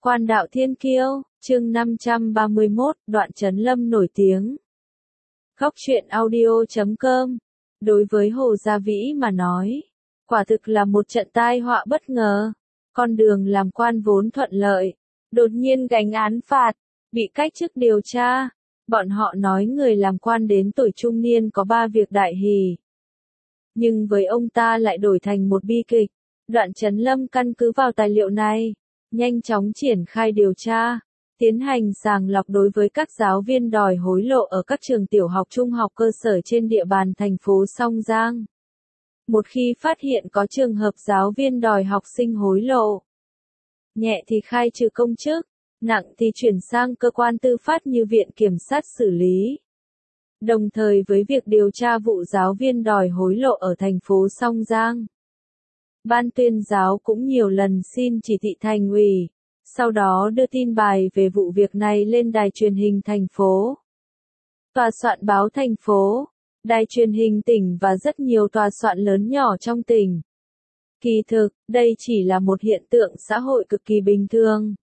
Quan đạo thiên kiêu, chương 531, đoạn Trấn Lâm nổi tiếng. Góc truyện audio.com. Đối với Hồ Gia Vĩ mà nói, quả thực là một trận tai họa bất ngờ. Con đường làm quan vốn thuận lợi, đột nhiên gánh án phạt, bị cách chức điều tra. Bọn họ nói người làm quan đến tuổi trung niên có 3 việc đại hỷ. Nhưng với ông ta lại đổi thành một bi kịch. Đoạn Trấn Lâm căn cứ vào tài liệu này, nhanh chóng triển khai điều tra, tiến hành sàng lọc đối với các giáo viên đòi hối lộ ở các trường tiểu học trung học cơ sở trên địa bàn thành phố Song Giang. Một khi phát hiện có trường hợp giáo viên đòi học sinh hối lộ, nhẹ thì khai trừ công chức, nặng thì chuyển sang cơ quan tư pháp như Viện Kiểm sát xử lý. Đồng thời với việc điều tra vụ giáo viên đòi hối lộ ở thành phố Song Giang, Ban tuyên giáo cũng nhiều lần xin chỉ thị thành ủy, sau đó đưa tin bài về vụ việc này lên đài truyền hình thành phố, tòa soạn báo thành phố, đài truyền hình tỉnh và rất nhiều tòa soạn lớn nhỏ trong tỉnh. Kỳ thực, đây chỉ là một hiện tượng xã hội cực kỳ bình thường.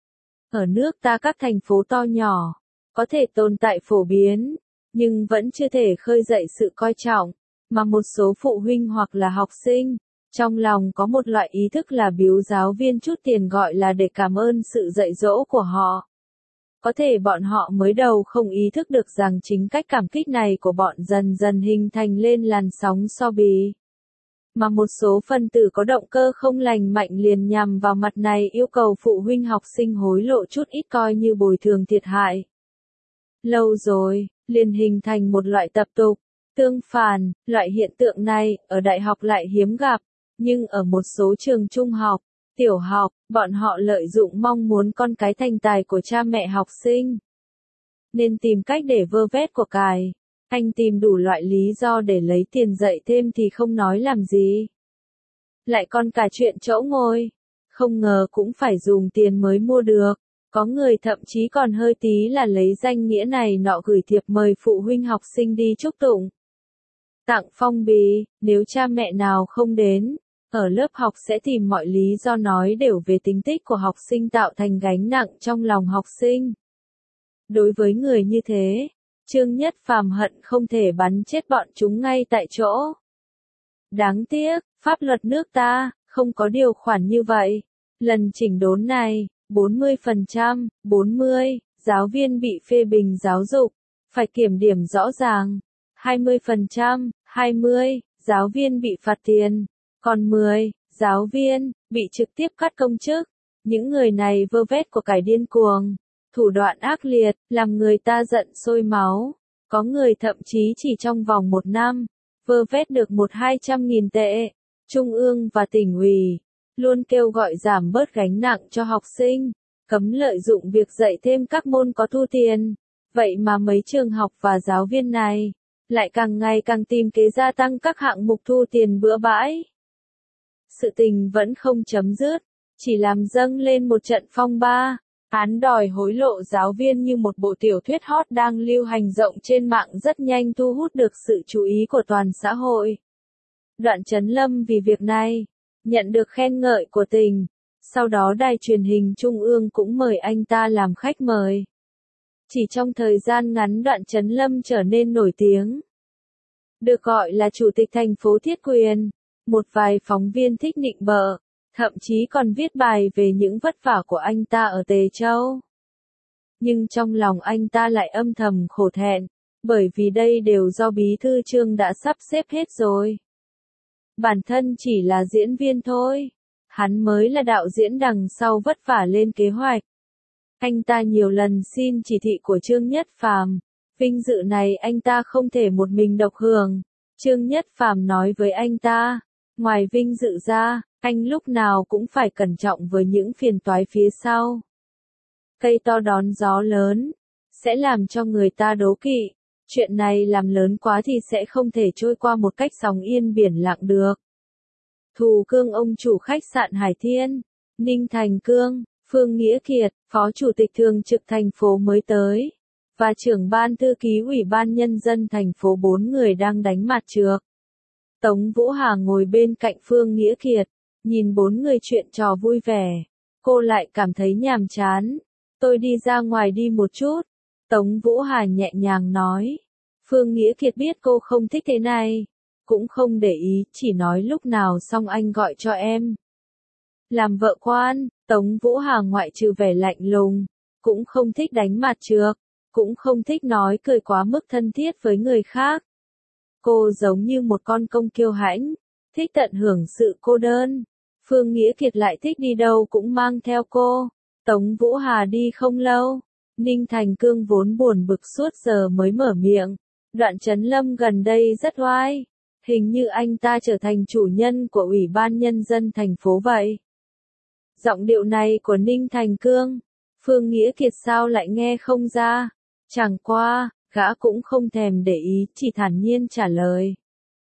Ở nước ta các thành phố to nhỏ, có thể tồn tại phổ biến, nhưng vẫn chưa thể khơi dậy sự coi trọng, mà một số phụ huynh hoặc là học sinh, trong lòng có một loại ý thức là biếu giáo viên chút tiền gọi là để cảm ơn sự dạy dỗ của họ. Có thể bọn họ mới đầu không ý thức được rằng chính cách cảm kích này của bọn dần dần hình thành lên làn sóng so bì. Mà một số phân tử có động cơ không lành mạnh liền nhằm vào mặt này yêu cầu phụ huynh học sinh hối lộ chút ít coi như bồi thường thiệt hại. Lâu rồi, liền hình thành một loại tập tục. Tương phản, loại hiện tượng này, ở đại học lại hiếm gặp. Nhưng ở một số trường trung học, tiểu học, bọn họ lợi dụng mong muốn con cái thành tài của cha mẹ học sinh, nên tìm cách để vơ vét của cải. Anh tìm đủ loại lý do để lấy tiền dạy thêm thì không nói làm gì. Lại còn cả chuyện chỗ ngồi, không ngờ cũng phải dùng tiền mới mua được. Có người thậm chí còn hơi tí là lấy danh nghĩa này nọ gửi thiệp mời phụ huynh học sinh đi chúc tụng, tặng phong bì. Nếu cha mẹ nào không đến, ở lớp học sẽ tìm mọi lý do nói đều về tính tích của học sinh tạo thành gánh nặng trong lòng học sinh. Đối với người như thế, Trương Nhất Phàm hận không thể bắn chết bọn chúng ngay tại chỗ. Đáng tiếc, pháp luật nước ta không có điều khoản như vậy. Lần chỉnh đốn này, 40%, 40, giáo viên bị phê bình giáo dục, phải kiểm điểm rõ ràng. 20%, 20, giáo viên bị phạt tiền. Còn 10, giáo viên, bị trực tiếp cắt công chức. Những người này vơ vét của cải điên cuồng, thủ đoạn ác liệt, làm người ta giận sôi máu. Có người thậm chí chỉ trong vòng 1 năm, vơ vét được 100-200.000 tệ. Trung ương và tỉnh ủy luôn kêu gọi giảm bớt gánh nặng cho học sinh, cấm lợi dụng việc dạy thêm các môn có thu tiền. Vậy mà mấy trường học và giáo viên này lại càng ngày càng tìm kế gia tăng các hạng mục thu tiền bừa bãi. Sự tình vẫn không chấm dứt, chỉ làm dâng lên một trận phong ba. Án đòi hối lộ giáo viên như một bộ tiểu thuyết hot đang lưu hành rộng trên mạng rất nhanh thu hút được sự chú ý của toàn xã hội. Đoạn Trấn Lâm vì việc này, nhận được khen ngợi của tỉnh. Sau đó đài truyền hình trung ương cũng mời anh ta làm khách mời. Chỉ trong thời gian ngắn Đoạn Trấn Lâm trở nên nổi tiếng. Được gọi là chủ tịch thành phố thiết quyền. Một vài phóng viên thích nịnh bợ, thậm chí còn viết bài về những vất vả của anh ta ở Tề Châu. Nhưng trong lòng anh ta lại âm thầm khổ thẹn, bởi vì đây đều do bí thư Trương đã sắp xếp hết rồi. Bản thân chỉ là diễn viên thôi, hắn mới là đạo diễn đằng sau vất vả lên kế hoạch. Anh ta nhiều lần xin chỉ thị của Trương Nhất Phàm, vinh dự này anh ta không thể một mình độc hưởng. Trương Nhất Phàm nói với anh ta, ngoài vinh dự ra, anh lúc nào cũng phải cẩn trọng với những phiền toái phía sau. Cây to đón gió lớn, sẽ làm cho người ta đố kỵ. Chuyện này làm lớn quá thì sẽ không thể trôi qua một cách sóng yên biển lặng được. Thù Cương ông chủ khách sạn Hải Thiên, Ninh Thành Cương, Phương Nghĩa Kiệt, Phó Chủ tịch Thường trực thành phố mới tới, và trưởng ban thư ký Ủy ban Nhân dân thành phố 4 người đang đánh mặt trược. Tống Vũ Hà ngồi bên cạnh Phương Nghĩa Kiệt, nhìn 4 người chuyện trò vui vẻ. cô lại cảm thấy nhàm chán. Tôi đi ra ngoài đi một chút. Tống Vũ Hà nhẹ nhàng nói. Phương Nghĩa Kiệt biết cô không thích thế này. Cũng không để ý, chỉ nói lúc nào xong anh gọi cho em. Làm vợ quan, Tống Vũ Hà ngoại trừ vẻ lạnh lùng, cũng không thích đánh mặt trược, cũng không thích nói cười quá mức thân thiết với người khác. Cô giống như một con công kiêu hãnh, thích tận hưởng sự cô đơn. Phương Nghĩa Kiệt lại thích đi đâu cũng mang theo cô. Tống Vũ Hà đi không lâu, Ninh Thành Cương vốn buồn bực suốt giờ mới mở miệng. Đoạn Chấn Lâm gần đây rất oai, hình như anh ta trở thành chủ nhân của Ủy ban Nhân dân thành phố vậy. Giọng điệu này của Ninh Thành Cương, Phương Nghĩa Kiệt sao lại nghe không ra? Chẳng qua, gã cũng không thèm để ý, chỉ thản nhiên trả lời.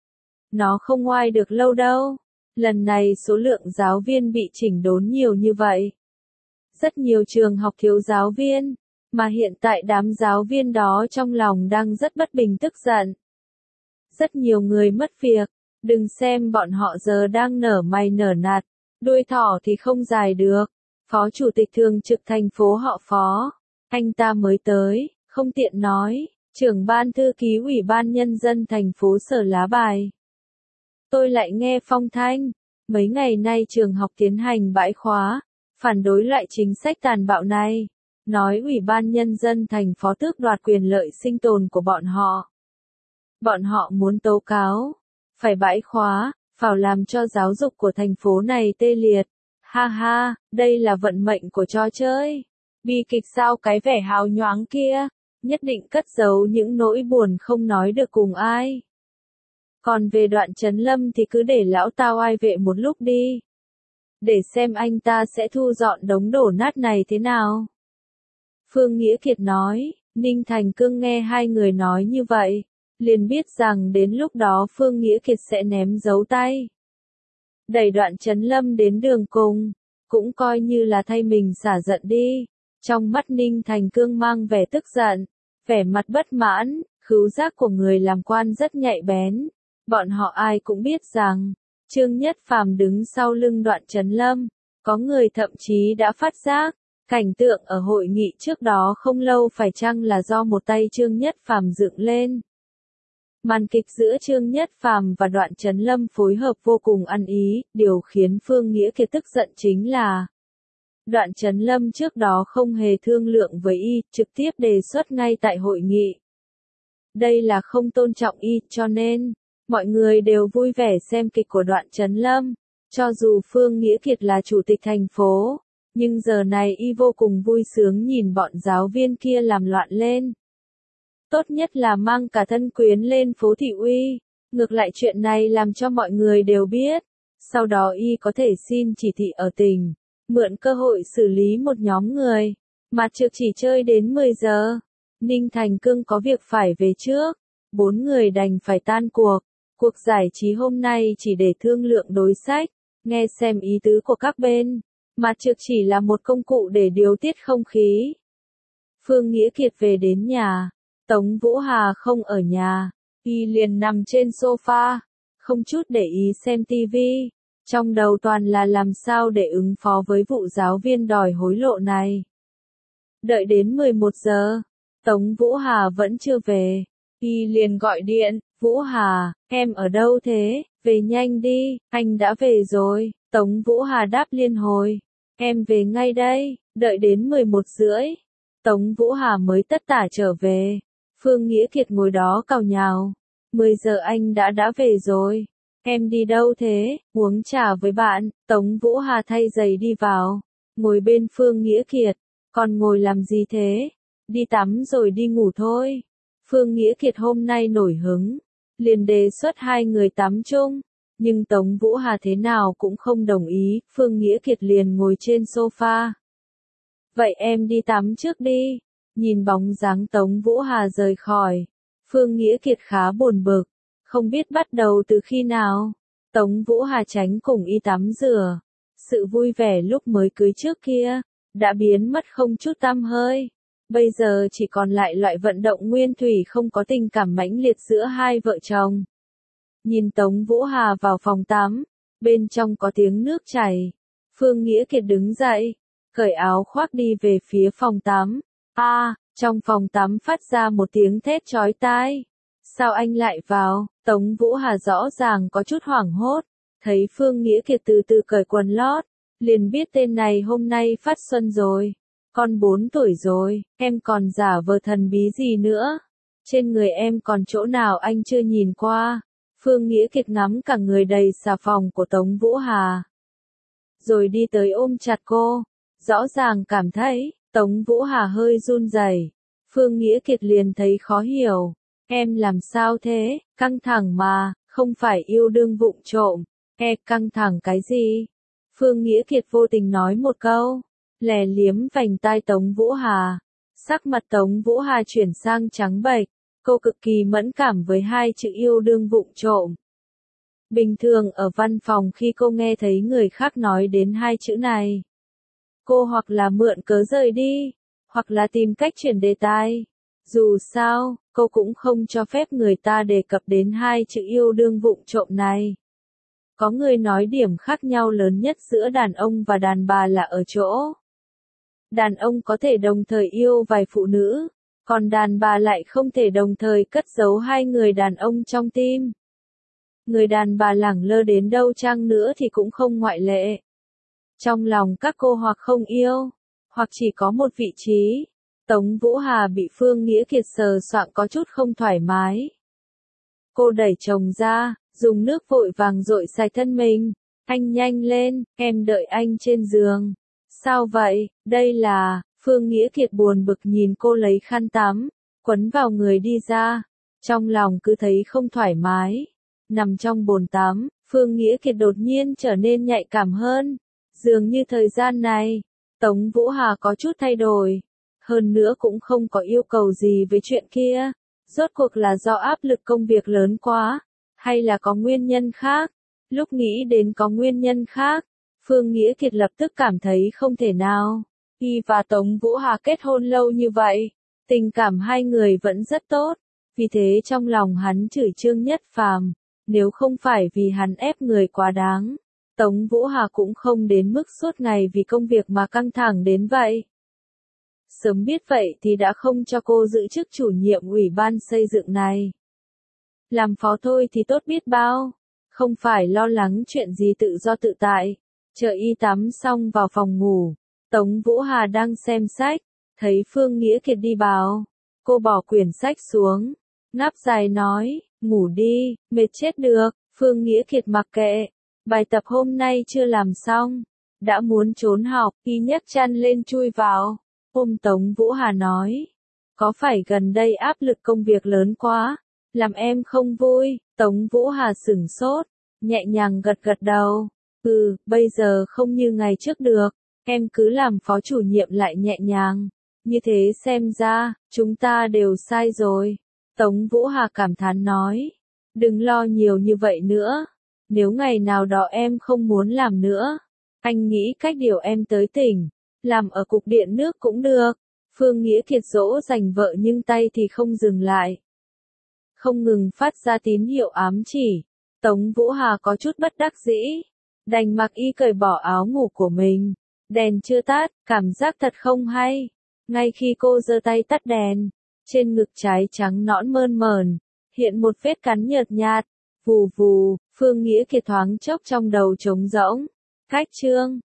Nó không oai được lâu đâu. Lần này số lượng giáo viên bị chỉnh đốn nhiều như vậy. Rất nhiều trường học thiếu giáo viên, mà hiện tại đám giáo viên đó trong lòng đang rất bất bình tức giận. Rất nhiều người mất việc, đừng xem bọn họ giờ đang nở mày nở nạt, đuôi thỏ thì không dài được. Phó chủ tịch thường trực thành phố họ Phó, anh ta mới tới, không tiện nói, trưởng ban thư ký Ủy ban Nhân dân thành phố Sở lá bài. Tôi lại nghe phong thanh, mấy ngày nay trường học tiến hành bãi khóa, phản đối loại chính sách tàn bạo này, nói Ủy ban Nhân dân thành phố tước đoạt quyền lợi sinh tồn của bọn họ. Bọn họ muốn tố cáo, phải bãi khóa, phải làm cho giáo dục của thành phố này tê liệt. Ha ha, đây là vận mệnh của trò chơi. Bi kịch sao cái vẻ hào nhoáng kia, nhất định cất giấu những nỗi buồn không nói được cùng ai. Còn về Đoạn Chấn Lâm thì cứ để lão ta oai vệ một lúc đi. Để xem anh ta sẽ thu dọn đống đổ nát này thế nào. Phương Nghĩa Kiệt nói, Ninh Thành Cương nghe hai người nói như vậy, liền biết rằng đến lúc đó Phương Nghĩa Kiệt sẽ ném dấu tay. Đẩy Đoạn Chấn Lâm đến đường cùng, cũng coi như là thay mình xả giận đi. Trong mắt Ninh Thành Cương mang vẻ tức giận, vẻ mặt bất mãn, khứu giác của người làm quan rất nhạy bén. Bọn họ ai cũng biết rằng, Trương Nhất Phàm đứng sau lưng Đoạn Chấn Lâm, có người thậm chí đã phát giác, cảnh tượng ở hội nghị trước đó không lâu phải chăng là do một tay Trương Nhất Phàm dựng lên. Màn kịch giữa Trương Nhất Phàm và Đoạn Chấn Lâm phối hợp vô cùng ăn ý, điều khiến Phương Nghĩa Kiệt tức giận chính là Đoạn Chấn Lâm trước đó không hề thương lượng với y, trực tiếp đề xuất ngay tại hội nghị. Đây là không tôn trọng y, cho nên mọi người đều vui vẻ xem kịch của Đoạn Chấn Lâm. Cho dù Phương Nghĩa Kiệt là chủ tịch thành phố, nhưng giờ này y vô cùng vui sướng nhìn bọn giáo viên kia làm loạn lên. Tốt nhất là mang cả thân quyến lên phố thị uy. Ngược lại chuyện này làm cho mọi người đều biết. Sau đó y có thể xin chỉ thị ở tỉnh, mượn cơ hội xử lý một nhóm người. Mặt trực chỉ chơi đến 10 giờ. Ninh Thành Cương có việc phải về trước. 4 người đành phải tan cuộc. Cuộc giải trí hôm nay chỉ để thương lượng đối sách, nghe xem ý tứ của các bên. Mặt trực chỉ là một công cụ để điều tiết không khí. Phương Nghĩa Kiệt về đến nhà. Tống Vũ Hà không ở nhà, y liền nằm trên sofa, không chút để ý xem tivi, trong đầu toàn là làm sao để ứng phó với vụ giáo viên đòi hối lộ này. Đợi đến 11 giờ, Tống Vũ Hà vẫn chưa về, y liền gọi điện, Vũ Hà, em ở đâu thế, về nhanh đi, anh đã về rồi, Tống Vũ Hà đáp liên hồi, em về ngay đây, đợi đến 11 rưỡi, Tống Vũ Hà mới tất tả trở về. Phương Nghĩa Kiệt ngồi đó càu nhàu. 10 giờ anh đã về rồi. Em đi đâu thế? Uống trà với bạn. Tống Vũ Hà thay giày đi vào. Ngồi bên Phương Nghĩa Kiệt. Còn ngồi làm gì thế? Đi tắm rồi đi ngủ thôi. Phương Nghĩa Kiệt hôm nay nổi hứng. Liền đề xuất hai người tắm chung. Nhưng Tống Vũ Hà thế nào cũng không đồng ý. Phương Nghĩa Kiệt liền ngồi trên sofa. Vậy em đi tắm trước đi. Nhìn bóng dáng Tống Vũ Hà rời khỏi, Phương Nghĩa Kiệt khá buồn bực, không biết bắt đầu từ khi nào. Tống Vũ Hà tránh cùng y tắm rửa, sự vui vẻ lúc mới cưới trước kia, đã biến mất không chút tăm hơi. Bây giờ chỉ còn lại loại vận động nguyên thủy không có tình cảm mãnh liệt giữa hai vợ chồng. Nhìn Tống Vũ Hà vào phòng tắm, bên trong có tiếng nước chảy. Phương Nghĩa Kiệt đứng dậy, cởi áo khoác đi về phía phòng tắm. Trong phòng tắm phát ra một tiếng thét chói tai. Sao anh lại vào? Tống Vũ Hà rõ ràng có chút hoảng hốt, thấy Phương Nghĩa Kiệt từ từ cởi quần lót, liền biết tên này hôm nay phát xuân rồi. Con 4 tuổi rồi, em còn giả vờ thần bí gì nữa? Trên người em còn chỗ nào anh chưa nhìn qua? Phương Nghĩa Kiệt ngắm cả người đầy xà phòng của Tống Vũ Hà, rồi đi tới ôm chặt cô. Rõ ràng cảm thấy, Tống Vũ Hà hơi run rẩy. Phương Nghĩa Kiệt liền thấy khó hiểu. Em làm sao thế? Căng thẳng mà, không phải yêu đương vụng trộm. Căng thẳng cái gì? Phương Nghĩa Kiệt vô tình nói một câu, lè liếm vành tai Tống Vũ Hà. Sắc mặt Tống Vũ Hà chuyển sang trắng bệch, cô cực kỳ mẫn cảm với hai chữ yêu đương vụng trộm. Bình thường ở văn phòng khi cô nghe thấy người khác nói đến hai chữ này, cô hoặc là mượn cớ rời đi, hoặc là tìm cách chuyển đề tài. Dù sao, cô cũng không cho phép người ta đề cập đến hai chữ yêu đương vụng trộm này. Có người nói điểm khác nhau lớn nhất giữa đàn ông và đàn bà là ở chỗ đàn ông có thể đồng thời yêu vài phụ nữ, còn đàn bà lại không thể đồng thời cất giấu hai người đàn ông trong tim. Người đàn bà lẳng lơ đến đâu chăng nữa thì cũng không ngoại lệ. Trong lòng các cô hoặc không yêu, hoặc chỉ có một vị trí. Tống Vũ Hà bị Phương Nghĩa Kiệt sờ soạng có chút không thoải mái. Cô đẩy chồng ra, dùng nước vội vàng dội sạch thân mình. Anh nhanh lên, em đợi anh trên giường. Sao vậy? Đây là, Phương Nghĩa Kiệt buồn bực nhìn cô lấy khăn tắm, quấn vào người đi ra. Trong lòng cứ thấy không thoải mái. Nằm trong bồn tắm, Phương Nghĩa Kiệt đột nhiên trở nên nhạy cảm hơn. Dường như thời gian này, Tống Vũ Hà có chút thay đổi. Hơn nữa cũng không có yêu cầu gì với chuyện kia. Rốt cuộc là do áp lực công việc lớn quá, hay là có nguyên nhân khác? Lúc nghĩ đến có nguyên nhân khác, Phương Nghĩa Kiệt lập tức cảm thấy không thể nào. Y và Tống Vũ Hà kết hôn lâu như vậy, tình cảm hai người vẫn rất tốt, vì thế trong lòng hắn chửi Trương Nhất Phàm, nếu không phải vì hắn ép người quá đáng, Tống Vũ Hà cũng không đến mức suốt ngày vì công việc mà căng thẳng đến vậy. Sớm biết vậy thì đã không cho cô giữ chức chủ nhiệm ủy ban xây dựng này. Làm phó thôi thì tốt biết bao, không phải lo lắng chuyện gì tự do tự tại. Chờ y tắm xong vào phòng ngủ, Tống Vũ Hà đang xem sách, thấy Phương Nghĩa Kiệt đi vào. Cô bỏ quyển sách xuống, ngáp dài nói, ngủ đi, mệt chết được. Phương Nghĩa Kiệt mặc kệ, bài tập hôm nay chưa làm xong, đã muốn trốn học, y nhấc chăn lên chui vào. Ôm Tống Vũ Hà nói, có phải gần đây áp lực công việc lớn quá, làm em không vui? Tống Vũ Hà sửng sốt, nhẹ nhàng gật gật đầu. Bây giờ không như ngày trước được, em cứ làm phó chủ nhiệm lại nhẹ nhàng. Như thế xem ra, chúng ta đều sai rồi. Tống Vũ Hà cảm thán nói, đừng lo nhiều như vậy nữa. Nếu ngày nào đó em không muốn làm nữa, anh nghĩ cách điều em tới tỉnh, làm ở cục điện nước cũng được. Phương Nghĩa Kiệt dỗ dành vợ nhưng tay thì không dừng lại, không ngừng phát ra tín hiệu ám chỉ. Tống Vũ Hà có chút bất đắc dĩ, đành mặc y cởi bỏ áo ngủ của mình. Đèn chưa tắt, cảm giác thật không hay. Ngay khi cô giơ tay tắt đèn, trên ngực trái trắng nõn mơn mởn, hiện một vết cắn nhợt nhạt. Vù vù, Phương Nghĩa Kiệt thoáng chốc trong đầu trống rỗng. Cách chương